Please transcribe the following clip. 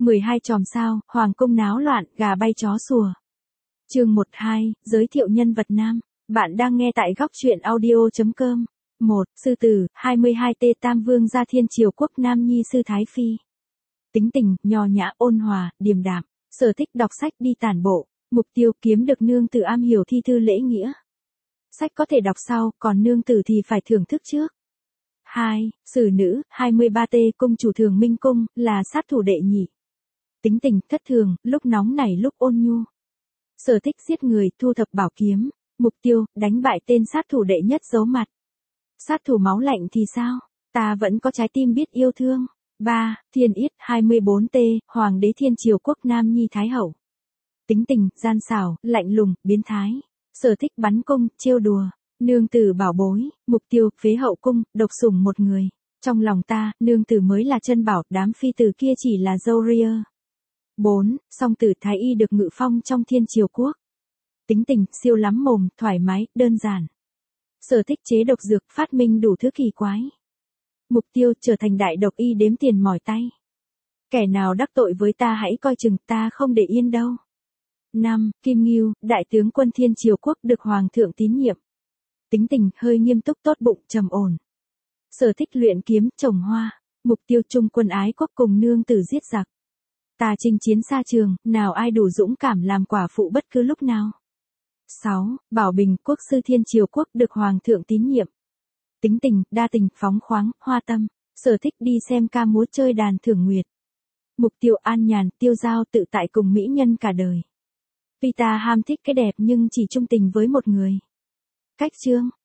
12 chòm sao, hoàng cung náo loạn, gà bay chó sủa. Chương 12, giới thiệu nhân vật nam. Bạn đang nghe tại góc truyện audio.com. 1. Sư tử, 22T Tam Vương gia Thiên Triều Quốc Nam Nhi sư Thái Phi. Tính tình, nho nhã, ôn hòa, điềm đạm. Sở thích đọc sách đi tản bộ. Mục tiêu kiếm được nương tử am hiểu thi thư lễ nghĩa. Sách có thể đọc sau, còn nương tử thì phải thưởng thức trước. 2. Sử nữ, 23T Cung chủ Thường Minh Cung, là sát thủ đệ nhị. Tính tình, thất thường, lúc nóng nảy lúc ôn nhu. Sở thích giết người, thu thập bảo kiếm. Mục tiêu, đánh bại tên sát thủ đệ nhất giấu mặt. Sát thủ máu lạnh thì sao? Ta vẫn có trái tim biết yêu thương. 3. Thiên Yết, 24T, Hoàng đế Thiên Triều Quốc Nam Nhi Thái Hậu. Tính tình, gian xảo, lạnh lùng, biến thái. Sở thích bắn cung, trêu đùa. Nương tử bảo bối, mục tiêu, phế hậu cung, độc sủng một người. Trong lòng ta, nương tử mới là chân bảo, đám phi tử kia chỉ là dâu ria. 4. Song tử Thái Y được ngự phong trong Thiên Triều Quốc. Tính tình, siêu lắm mồm, thoải mái, đơn giản. Sở thích chế độc dược, phát minh đủ thứ kỳ quái. Mục tiêu, trở thành đại độc y đếm tiền mỏi tay. Kẻ nào đắc tội với ta hãy coi chừng, ta không để yên đâu. 5. Kim Ngưu, đại tướng quân Thiên Triều Quốc được Hoàng thượng tín nhiệm. Tính tình, hơi nghiêm túc tốt bụng, trầm ổn. Sở thích luyện kiếm, trồng hoa. Mục tiêu chung quân ái quốc cùng nương tử giết giặc. Ta chinh chiến xa trường, nào ai đủ dũng cảm làm quả phụ bất cứ lúc nào. 6. Bảo Bình, quốc sư Thiên Triều Quốc được Hoàng thượng tín nhiệm. Tính tình, đa tình, phóng khoáng, hoa tâm. Sở thích đi xem ca múa chơi đàn thưởng nguyệt. Mục tiêu an nhàn, tiêu dao tự tại cùng mỹ nhân cả đời. Vì ta ham thích cái đẹp nhưng chỉ trung tình với một người. Cách chương.